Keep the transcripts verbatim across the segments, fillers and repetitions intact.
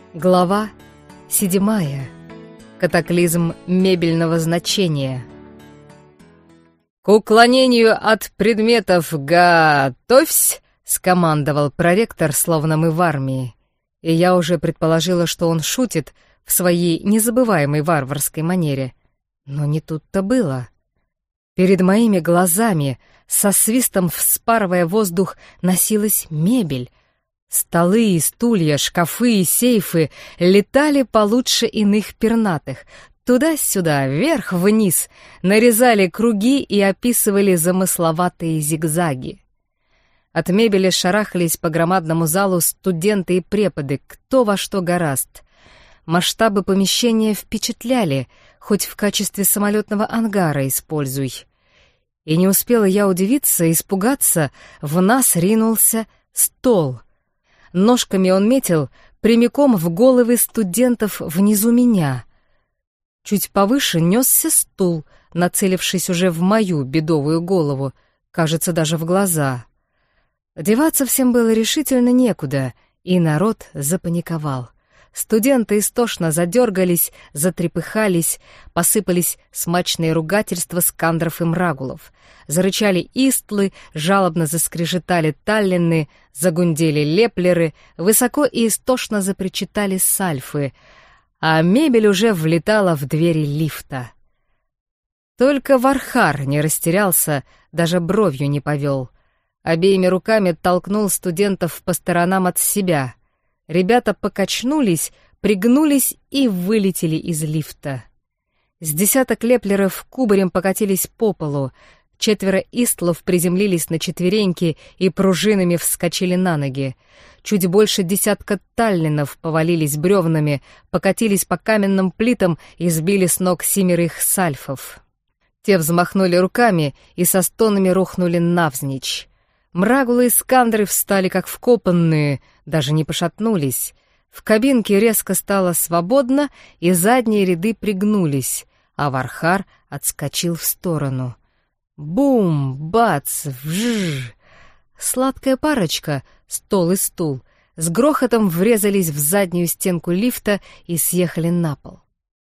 Глава седьмая. Катаклизм мебельного значения. «К уклонению от предметов готовься!» — скомандовал проректор, словно мы в армии. И я уже предположила, что он шутит в своей незабываемой варварской манере. Но не тут-то было. Перед моими глазами, со свистом вспарывая воздух, носилась мебель. Столы и стулья, шкафы и сейфы летали получше иных пернатых. Туда-сюда, вверх-вниз, нарезали круги и описывали замысловатые зигзаги. От мебели шарахались по громадному залу студенты и преподы, кто во что горазд. Масштабы помещения впечатляли, хоть в качестве самолетного ангара используй. И не успела я удивиться, испугаться, в нас ринулся стол. Ножками он метил прямиком в головы студентов внизу меня. Чуть повыше несся стул, нацелившись уже в мою бедовую голову, кажется, даже в глаза. Деваться всем было решительно некуда, и народ запаниковал. Студенты истошно задергались, затрепыхались, посыпались смачные ругательства скандров и мрагулов. Зарычали истлы, жалобно заскрежетали таллины, загундели леплеры, высоко и истошно запричитали сальфы, а мебель уже влетала в двери лифта. Только Вархар не растерялся, даже бровью не повел. Обеими руками толкнул студентов по сторонам от себя. Ребята покачнулись, пригнулись и вылетели из лифта. С десяток леплеров кубарем покатились по полу, четверо истлов приземлились на четвереньки и пружинами вскочили на ноги. Чуть больше десятка таллинов повалились бревнами, покатились по каменным плитам и сбили с ног семерых сальфов. Те взмахнули руками и со стонами рухнули навзничь. Мрагулы и скандры встали как вкопанные, даже не пошатнулись. В кабинке резко стало свободно, и задние ряды пригнулись, а Вархар отскочил в сторону. Бум, бац, вжж! Сладкая парочка, стол и стул, с грохотом врезались в заднюю стенку лифта и съехали на пол.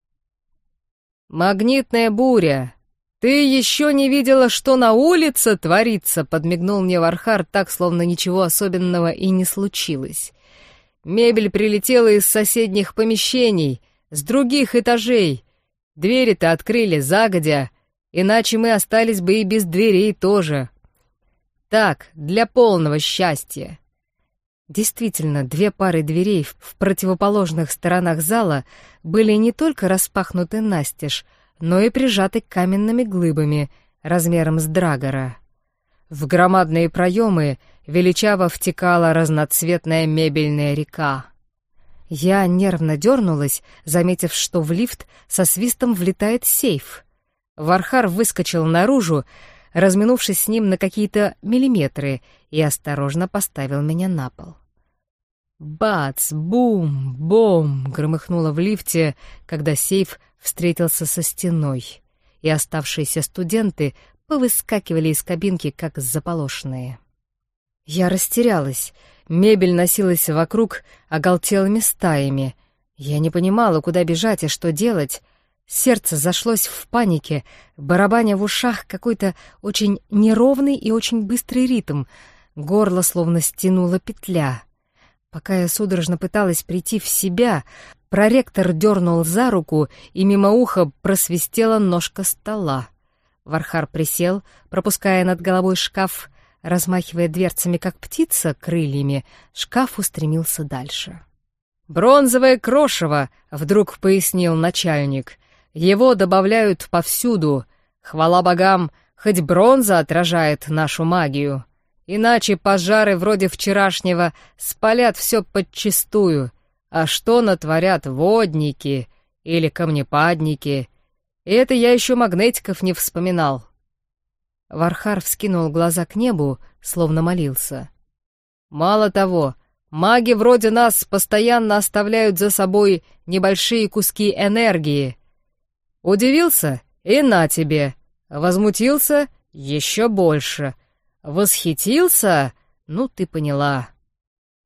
«Магнитная буря! Ты еще не видела, что на улице творится?» — подмигнул мне Вархар так, словно ничего особенного и не случилось. «Мебель прилетела из соседних помещений, с других этажей. Двери-то открыли загодя, иначе мы остались бы и без дверей тоже. Так, для полного счастья». Действительно, две пары дверей в противоположных сторонах зала были не только распахнуты настежь, но и прижаты каменными глыбами размером с драгора. В громадные проемы величаво втекала разноцветная мебельная река. Я нервно дернулась, заметив, что в лифт со свистом влетает сейф. Вархар выскочил наружу, разминувшись с ним на какие-то миллиметры, и осторожно поставил меня на пол. Бац, бум, бом громыхнуло в лифте, когда сейф встретился со стеной, и оставшиеся студенты повыскакивали из кабинки, как заполошенные. Я растерялась, мебель носилась вокруг оголтелыми стаями. Я не понимала, куда бежать и что делать. Сердце зашлось в панике, барабаня в ушах какой-то очень неровный и очень быстрый ритм, горло словно стянула петля. Пока я судорожно пыталась прийти в себя, проректор дернул за руку, и мимо уха просвистела ножка стола. Вархар присел, пропуская над головой шкаф, размахивая дверцами, как птица, крыльями, шкаф устремился дальше. «Бронзовое крошево», — вдруг пояснил начальник. «Его добавляют повсюду. Хвала богам, хоть бронза отражает нашу магию. Иначе пожары вроде вчерашнего спалят все подчистую. А что натворят водники или камнепадники? И это я еще магнетиков не вспоминал». Вархар вскинул глаза к небу, словно молился. «Мало того, маги вроде нас постоянно оставляют за собой небольшие куски энергии. Удивился? И на тебе. Возмутился? Еще больше. Восхитился? Ну, ты поняла».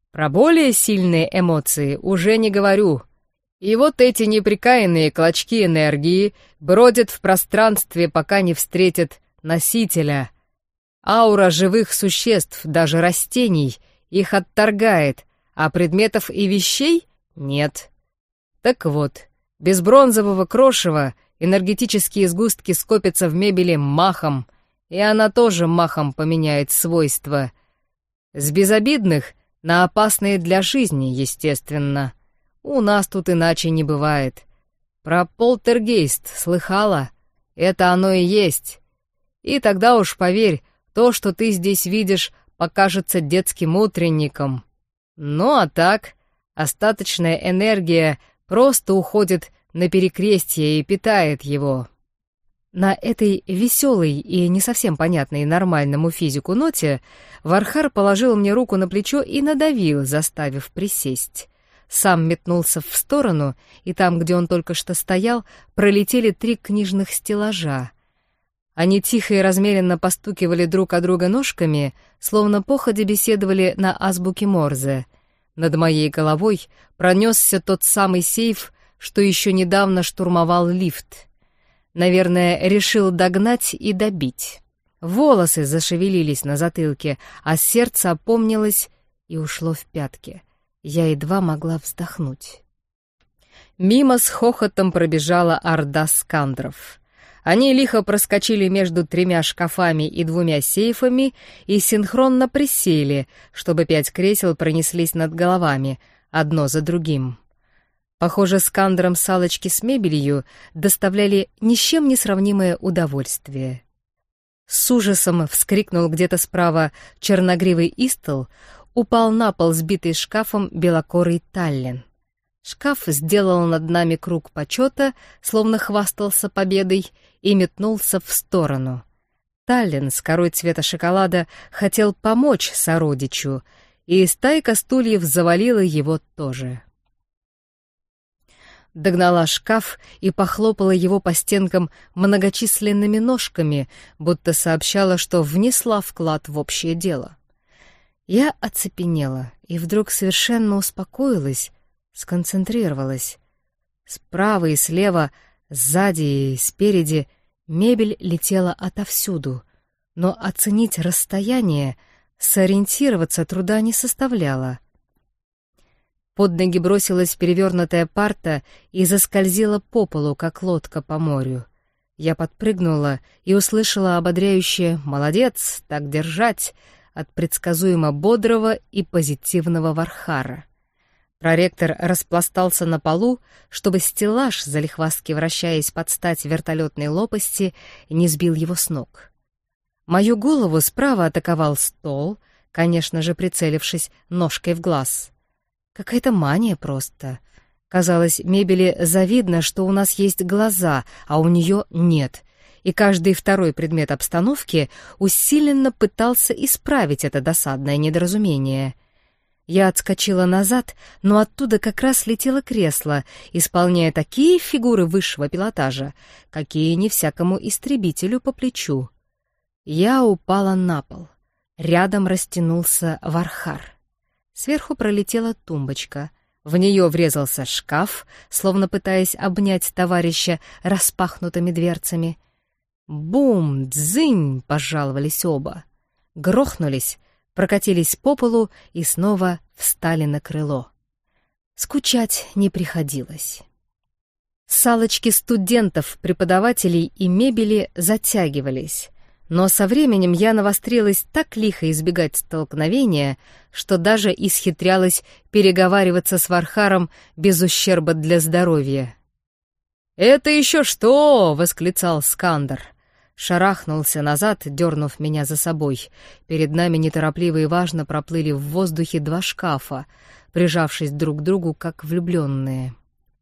Про более сильные эмоции уже не говорю. И вот эти неприкаянные клочки энергии бродят в пространстве, пока не встретят носителя. Аура живых существ, даже растений, их отторгает, а предметов и вещей нет. Так вот, без бронзового крошева энергетические сгустки скопятся в мебели махом, и она тоже махом поменяет свойства. С безобидных на опасные для жизни, естественно. У нас тут иначе не бывает. Про полтергейст слыхала? Это оно и есть. И тогда уж поверь, то, что ты здесь видишь, покажется детским утренником. Ну а так, остаточная энергия просто уходит на перекрестье и питает его. На этой веселой и не совсем понятной нормальному физику ноте Вархар положил мне руку на плечо и надавил, заставив присесть. Сам метнулся в сторону, и там, где он только что стоял, пролетели три книжных стеллажа. Они тихо и размеренно постукивали друг о друга ножками, словно походя беседовали на азбуке Морзе. Над моей головой пронесся тот самый сейф, что еще недавно штурмовал лифт. Наверное, решил догнать и добить. Волосы зашевелились на затылке, а сердце опомнилось и ушло в пятки. Я едва могла вздохнуть. Мимо с хохотом пробежала орда скандров. Они лихо проскочили между тремя шкафами и двумя сейфами и синхронно присели, чтобы пять кресел пронеслись над головами, одно за другим. Похоже, скандрам салочки с мебелью доставляли ни с чем не сравнимое удовольствие. С ужасом вскрикнул где-то справа черногривый истол, упал на пол, сбитый шкафом белокорый Таллин. Шкаф сделал над нами круг почета, словно хвастался победой, и метнулся в сторону. Таллин с корой цвета шоколада хотел помочь сородичу, и стайка стульев завалила его тоже. Догнала шкаф и похлопала его по стенкам многочисленными ножками, будто сообщала, что внесла вклад в общее дело. Я оцепенела и вдруг совершенно успокоилась, сконцентрировалась. Справа и слева, сзади и спереди мебель летела отовсюду, но оценить расстояние, сориентироваться труда не составляло. Под ноги бросилась перевернутая парта и заскользила по полу, как лодка по морю. Я подпрыгнула и услышала ободряющее «Молодец, так держать!» от предсказуемо бодрого и позитивного Вархара. Проректор распластался на полу, чтобы стеллаж, залихвастски вращаясь под стать вертолетной лопасти, не сбил его с ног. Мою голову справа атаковал стол, конечно же, прицелившись ножкой в глаз. Какая-то мания просто. Казалось, мебели завидно, что у нас есть глаза, а у нее нет, и каждый второй предмет обстановки усиленно пытался исправить это досадное недоразумение. Я отскочила назад, но оттуда как раз летело кресло, исполняя такие фигуры высшего пилотажа, какие не всякому истребителю по плечу. Я упала на пол. Рядом растянулся Вархар. Сверху пролетела тумбочка. В нее врезался шкаф, словно пытаясь обнять товарища распахнутыми дверцами. Бум, дзынь, пожаловались оба. Грохнулись, прокатились по полу и снова встали на крыло. Скучать не приходилось. Салочки студентов, преподавателей и мебели затягивались, но со временем я навострилась так лихо избегать столкновения, что даже исхитрялась переговариваться с Вархаром без ущерба для здоровья. «Это еще что?» — восклицал Скандер. Шарахнулся назад, дернув меня за собой. Перед нами неторопливо и важно проплыли в воздухе два шкафа, прижавшись друг к другу, как влюбленные.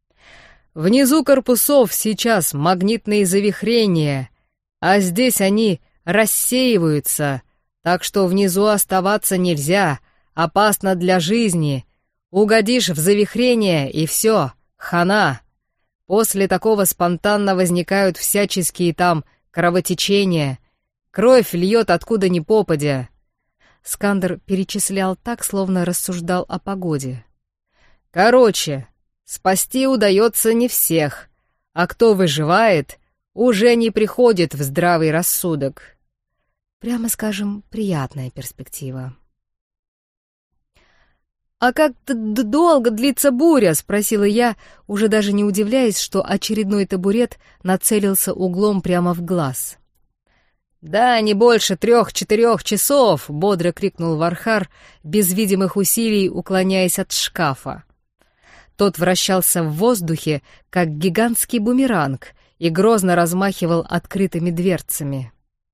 «Внизу корпусов сейчас магнитные завихрения, а здесь они рассеиваются, так что внизу оставаться нельзя, опасно для жизни. Угодишь в завихрение, и все, хана. После такого спонтанно возникают всяческие там кровотечения. Кровь льет откуда ни попадя». Скандер перечислял так, словно рассуждал о погоде. «Короче, спасти удается не всех, а кто выживает, уже не приходит в здравый рассудок». Прямо скажем, приятная перспектива. «А как долго длится буря?» — спросила я, уже даже не удивляясь, что очередной табурет нацелился углом прямо в глаз. «Да, не больше трех-четырех часов!» — бодро крикнул Вархар, без видимых усилий уклоняясь от шкафа. Тот вращался в воздухе, как гигантский бумеранг, и грозно размахивал открытыми дверцами.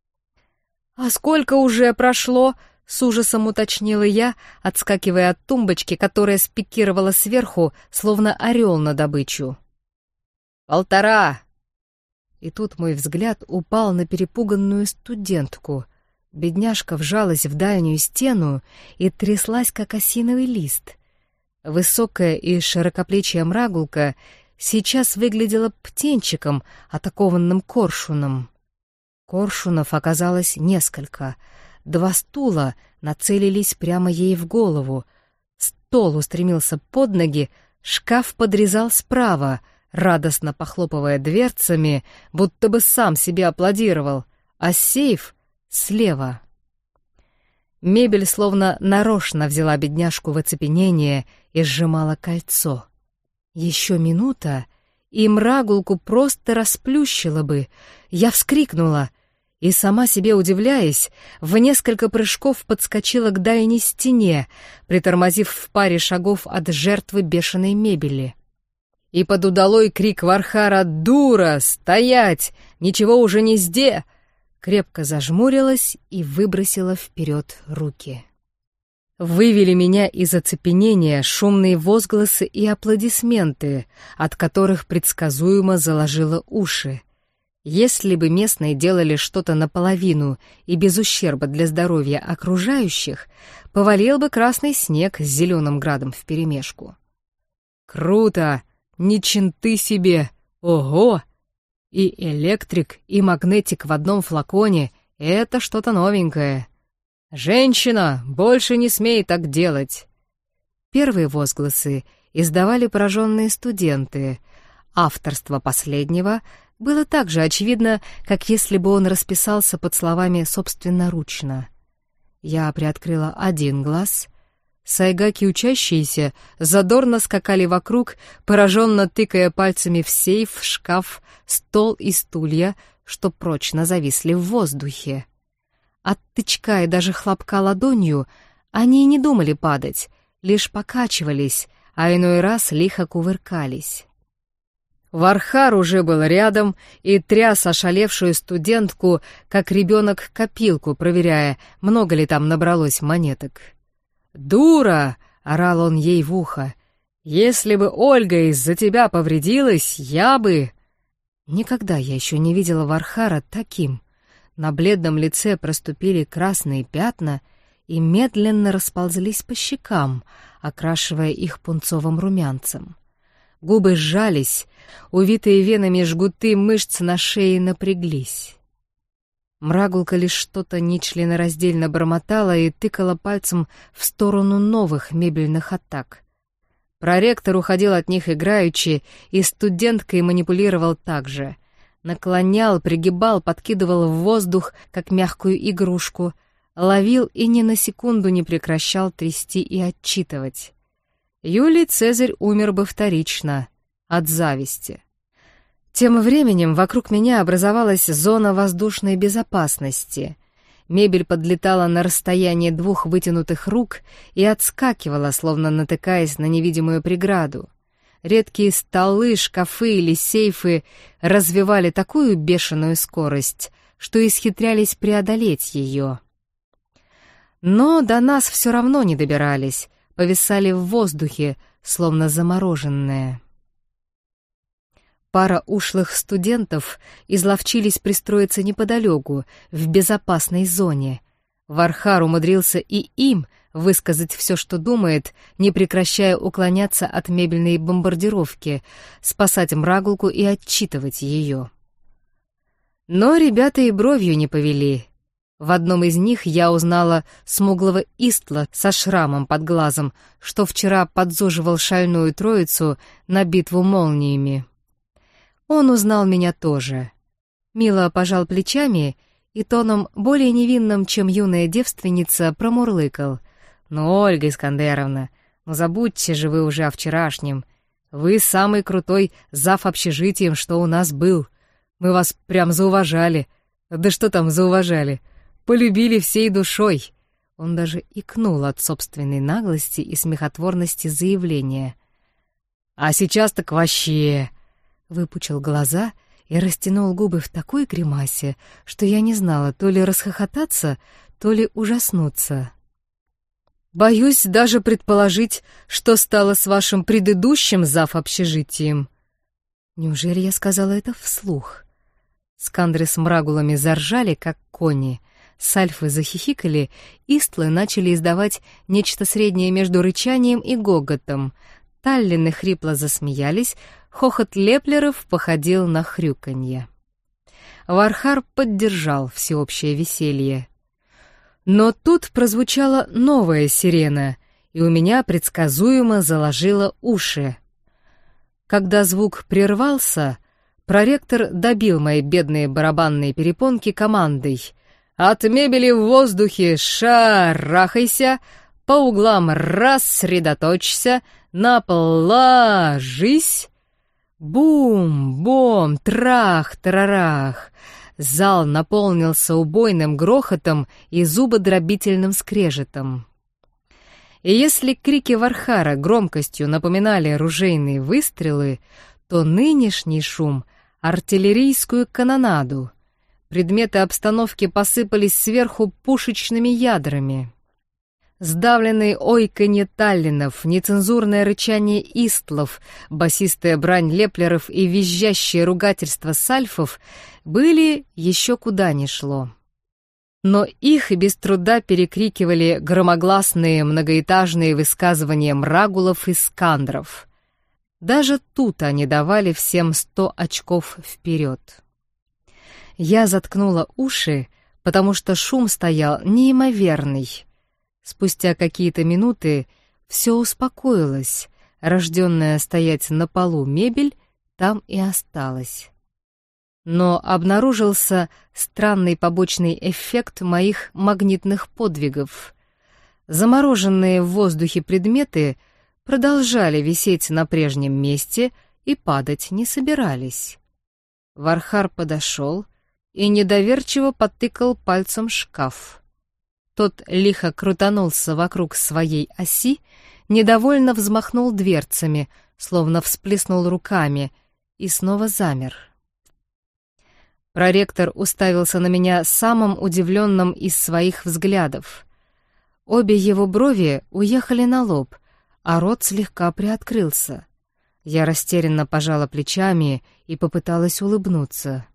«А сколько уже прошло?» — с ужасом уточнила я, отскакивая от тумбочки, которая спикировала сверху, словно орел на добычу. «Полтора!» И тут мой взгляд упал на перепуганную студентку. Бедняжка вжалась в дальнюю стену и тряслась, как осиновый лист. Высокая и широкоплечья мрагулка сейчас выглядела птенчиком, атакованным коршуном. Коршунов оказалось несколько. Два стула нацелились прямо ей в голову. Стол устремился под ноги, шкаф подрезал справа, радостно похлопывая дверцами, будто бы сам себе аплодировал, а сейф слева. Мебель словно нарочно взяла бедняжку в оцепенение и сжимала кольцо. Еще минута, и мрагулку просто расплющило бы. Я вскрикнула и, сама себе удивляясь, в несколько прыжков подскочила к дальней стене, притормозив в паре шагов от жертвы бешеной мебели. И под удалой крик Вархара «Дура! Стоять! Ничего уже не сде!» крепко зажмурилась и выбросила вперед руки. Вывели меня из оцепенения шумные возгласы и аплодисменты, от которых предсказуемо заложило уши. Если бы местные делали что-то наполовину и без ущерба для здоровья окружающих, повалил бы красный снег с зеленым градом вперемешку. «Круто! Ниченты себе! Ого! И электрик, и магнетик в одном флаконе — это что-то новенькое. Женщина, больше не смей так делать!» Первые возгласы издавали пораженные студенты. Авторство последнего было так же очевидно, как если бы он расписался под словами собственноручно. Я приоткрыла один глаз. Сайгаки учащиеся задорно скакали вокруг, пораженно тыкая пальцами в сейф, шкаф, стол и стулья, что прочно зависли в воздухе. От тычка и даже хлопка ладонью они и не думали падать, лишь покачивались, а иной раз лихо кувыркались. Вархар уже был рядом и тряс ошалевшую студентку, как ребенок копилку, проверяя, много ли там набралось монеток. «Дура!» — орал он ей в ухо. «Если бы Ольга из-за тебя повредилась, я бы...» Никогда я еще не видела Вархара таким. На бледном лице проступили красные пятна и медленно расползлись по щекам, окрашивая их пунцовым румянцем. Губы сжались, увитые венами жгуты мышц на шее напряглись. Мрагулка лишь что-то нечленораздельно бормотала и тыкала пальцем в сторону новых мебельных атак. Проректор уходил от них играючи, и студенткой манипулировал так же. Наклонял, пригибал, подкидывал в воздух, как мягкую игрушку, ловил и ни на секунду не прекращал трясти и отчитывать. Юлий Цезарь умер бы вторично, от зависти. Тем временем вокруг меня образовалась зона воздушной безопасности. Мебель подлетала на расстояние двух вытянутых рук и отскакивала, словно натыкаясь на невидимую преграду. Редкие столы, шкафы или сейфы развивали такую бешеную скорость, что исхитрялись преодолеть ее. Но до нас все равно не добирались, повисали в воздухе, словно замороженные. Пара ушлых студентов изловчились пристроиться неподалеку, в безопасной зоне. Вархар умудрился и им высказать все, что думает, не прекращая уклоняться от мебельной бомбардировки, спасать мрагулку и отчитывать ее. Но ребята и бровью не повели. В одном из них я узнала смуглого Истла со шрамом под глазом, что вчера подзуживал шальную троицу на битву молниями. Он узнал меня тоже. Мило пожал плечами и тоном более невинным, чем юная девственница, промурлыкал. «Ну, Ольга Искандеровна, ну забудьте же вы уже о вчерашнем. Вы самый крутой зав. Общежитием, что у нас был. Мы вас прям зауважали. Да что там зауважали? Полюбили всей душой». Он даже икнул от собственной наглости и смехотворности заявления. «А сейчас так вообще...» Выпучил глаза и растянул губы в такой гримасе, что я не знала, то ли расхохотаться, то ли ужаснуться. «Боюсь даже предположить, что стало с вашим предыдущим зав. Общежитием». Неужели я сказала это вслух? Скандры с мрагулами заржали, как кони, сальфы захихикали, истлы начали издавать нечто среднее между рычанием и гоготом, таллины хрипло засмеялись, хохот леплеров походил на хрюканье. Вархар поддержал всеобщее веселье. Но тут прозвучала новая сирена, и у меня предсказуемо заложило уши. Когда звук прервался, проректор добил мои бедные барабанные перепонки командой: «От мебели в воздухе шарахайся, по углам рассредоточься, на пол ложись». Бум-бом, трах-тарарах. Зал наполнился убойным грохотом и зубодробительным скрежетом. И если крики Вархара громкостью напоминали ружейные выстрелы, то нынешний шум — артиллерийскую канонаду. Предметы обстановки посыпались сверху пушечными ядрами. Сдавленные ойканье таллинов, нецензурное рычание истлов, басистая брань леплеров и визжащее ругательство сальфов были еще куда ни шло. Но их и без труда перекрикивали громогласные многоэтажные высказывания мрагулов и скандров. Даже тут они давали всем сто очков вперед. Я заткнула уши, потому что шум стоял неимоверный. Спустя какие-то минуты все успокоилось, рожденная стоять на полу мебель там и осталась. Но обнаружился странный побочный эффект моих магнитных подвигов. Замороженные в воздухе предметы продолжали висеть на прежнем месте и падать не собирались. Вархар подошел и недоверчиво потыкал пальцем шкаф. Тот лихо крутанулся вокруг своей оси, недовольно взмахнул дверцами, словно всплеснул руками, и снова замер. Проректор уставился на меня самым удивленным из своих взглядов. Обе его брови уехали на лоб, а рот слегка приоткрылся. Я растерянно пожала плечами и попыталась улыбнуться.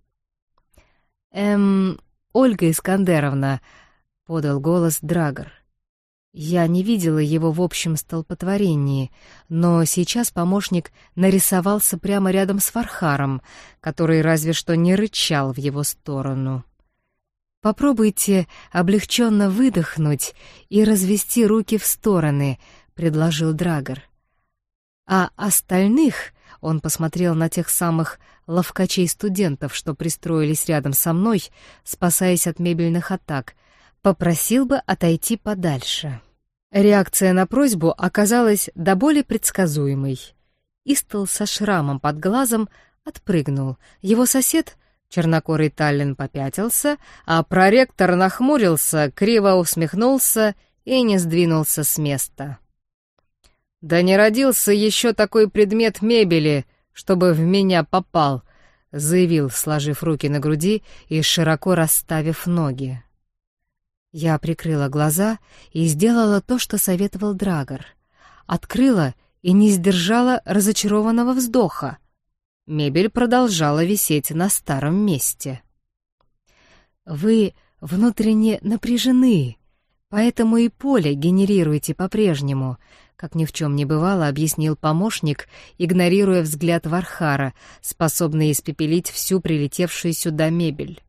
«Эм, Ольга Искандеровна», — подал голос Драгор. Я не видела его в общем столпотворении, но сейчас помощник нарисовался прямо рядом с Вархаром, который разве что не рычал в его сторону. «Попробуйте облегченно выдохнуть и развести руки в стороны», — предложил Драгор. «А остальных...» — он посмотрел на тех самых ловкачей-студентов, что пристроились рядом со мной, спасаясь от мебельных атак — попросил бы отойти подальше. Реакция на просьбу оказалась до боли предсказуемой. Истл со шрамом под глазом отпрыгнул. Его сосед, чернокорый таллин, попятился, а проректор нахмурился, криво усмехнулся и не сдвинулся с места. «Да не родился еще такой предмет мебели, чтобы в меня попал», — заявил, сложив руки на груди и широко расставив ноги. Я прикрыла глаза и сделала то, что советовал Драгор. Открыла и не сдержала разочарованного вздоха. Мебель продолжала висеть на старом месте. «Вы внутренне напряжены, поэтому и поле генерируете по-прежнему», — как ни в чем не бывало, объяснил помощник, игнорируя взгляд Вархара, способный испепелить всю прилетевшую сюда мебель.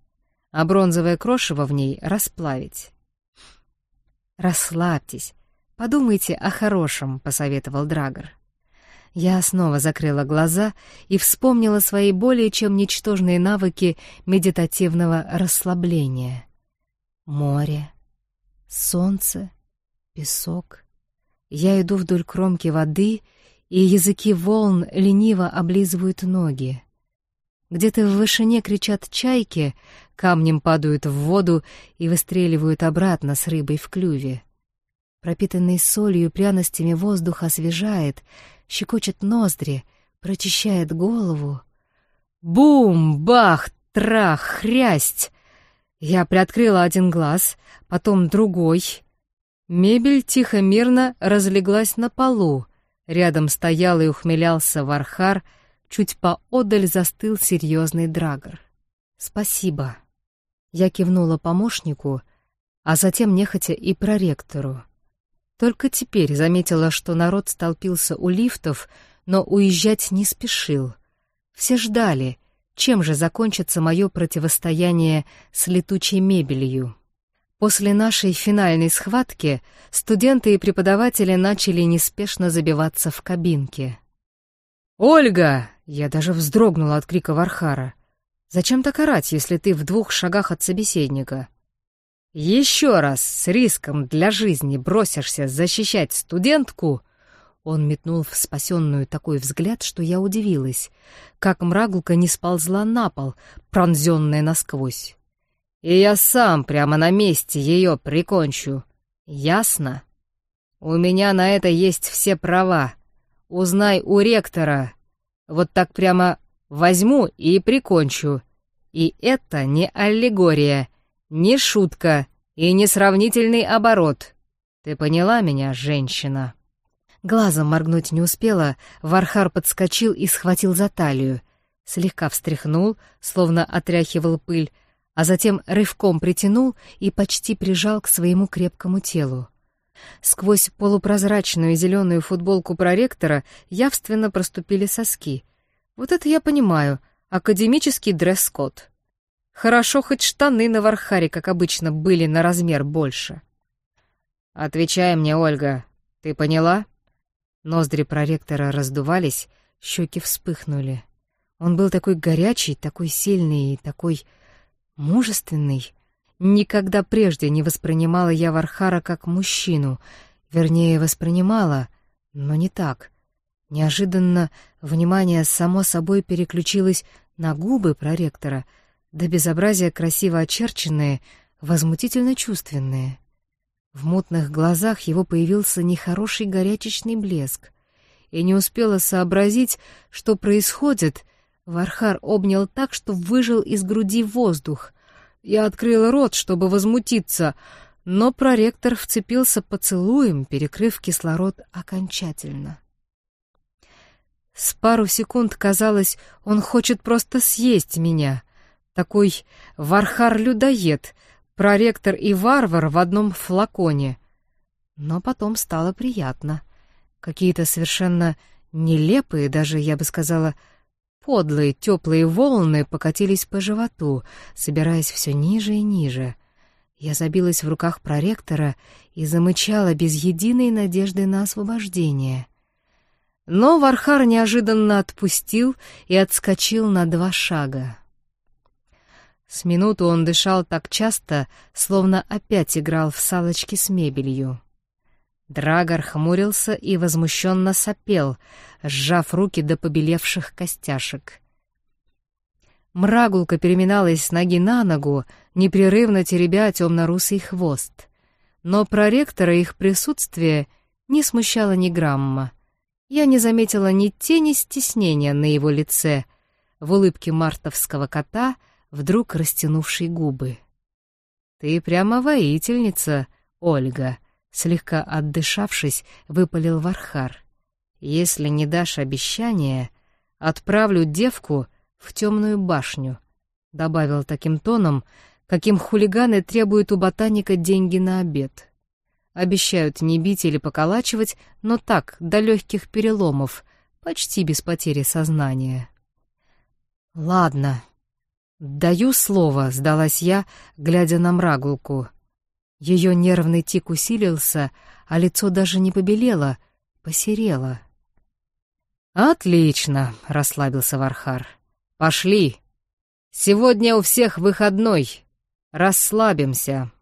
а бронзовое крошево в ней расплавить. «Расслабьтесь, подумайте о хорошем», — посоветовал Драгор. Я снова закрыла глаза и вспомнила свои более чем ничтожные навыки медитативного расслабления. Море, солнце, песок. Я иду вдоль кромки воды, и языки волн лениво облизывают ноги. Где-то в вышине кричат чайки, камнем падают в воду и выстреливают обратно с рыбой в клюве. Пропитанный солью и пряностями воздух освежает, щекочет ноздри, прочищает голову. Бум, бах, трах, хрясть! Я приоткрыла один глаз, потом другой. Мебель тихо-мирно разлеглась на полу. Рядом стоял и ухмылялся Вархар, чуть поодаль застыл серьезный Драгор. «Спасибо». Я кивнула помощнику, а затем нехотя и проректору. Только теперь заметила, что народ столпился у лифтов, но уезжать не спешил. Все ждали, чем же закончится мое противостояние с летучей мебелью. После нашей финальной схватки студенты и преподаватели начали неспешно забиваться в кабинки. «Ольга!» — я даже вздрогнула от крика Вархара. «Зачем так орать, если ты в двух шагах от собеседника? Еще раз с риском для жизни бросишься защищать студентку?» Он метнул в спасенную такой взгляд, что я удивилась, как мрагулка не сползла на пол, пронзенная насквозь. «И я сам прямо на месте ее прикончу. Ясно? У меня на это есть все права. Узнай у ректора. Вот так прямо возьму и прикончу. И это не аллегория, не шутка и не сравнительный оборот. Ты поняла меня, женщина?» Глазом моргнуть не успела, Вархар подскочил и схватил за талию. Слегка встряхнул, словно отряхивал пыль, а затем рывком притянул и почти прижал к своему крепкому телу. Сквозь полупрозрачную зеленую футболку проректора явственно проступили соски. Вот это я понимаю, академический дресс-код. Хорошо, хоть штаны на Вархаре, как обычно, были на размер больше. «Отвечай мне, Ольга, ты поняла?» Ноздри проректора раздувались, щеки вспыхнули. Он был такой горячий, такой сильный и такой мужественный. Никогда прежде не воспринимала я Вархара как мужчину. Вернее, воспринимала, но не так. Неожиданно внимание само собой переключилось на губы проректора, до безобразия красиво очерченные, возмутительно чувственные. В мутных глазах его появился нехороший горячечный блеск. И не успела сообразить, что происходит, Вархар обнял так, что выжал из груди воздух. Я открыла рот, чтобы возмутиться, но проректор вцепился поцелуем, перекрыв кислород окончательно. С пару секунд казалось, он хочет просто съесть меня. Такой Вархар-людоед, проректор и варвар в одном флаконе. Но потом стало приятно. Какие-то совершенно нелепые, даже, я бы сказала, подлые теплые волны покатились по животу, собираясь все ниже и ниже. Я забилась в руках проректора и замычала без единой надежды на освобождение. Но Вархар неожиданно отпустил и отскочил на два шага. С минуту он дышал так часто, словно опять играл в салочки с мебелью. Драгор хмурился и возмущенно сопел, сжав руки до побелевших костяшек. Мрагулка переминалась с ноги на ногу, непрерывно теребя темно-русый хвост. Но проректора их присутствие не смущало ни грамма. Я не заметила ни тени стеснения на его лице, в улыбке мартовского кота, вдруг растянувшей губы. «Ты прямо воительница, Ольга», — слегка отдышавшись, выпалил Вархар. «Если не дашь обещания, отправлю девку в темную башню», — добавил таким тоном, каким хулиганы требуют у ботаника деньги на обед. Обещают не бить или поколачивать, но так, до легких переломов, почти без потери сознания. «Ладно». «Даю слово», — сдалась я, глядя на Мрагулку. Ее нервный тик усилился, а лицо даже не побелело, посерело. «Отлично», — расслабился Вархар. «Пошли. Сегодня у всех выходной. Расслабимся».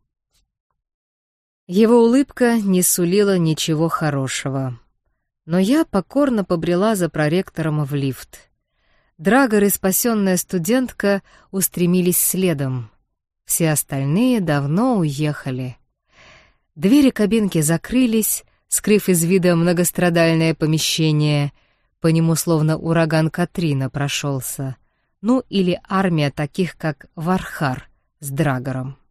Его улыбка не сулила ничего хорошего. Но я покорно побрела за проректором в лифт. Драгор и спасенная студентка устремились следом. Все остальные давно уехали. Двери кабинки закрылись, скрыв из вида многострадальное помещение. По нему словно ураган Катрина прошелся. Ну или армия таких, как Вархар с Драгором.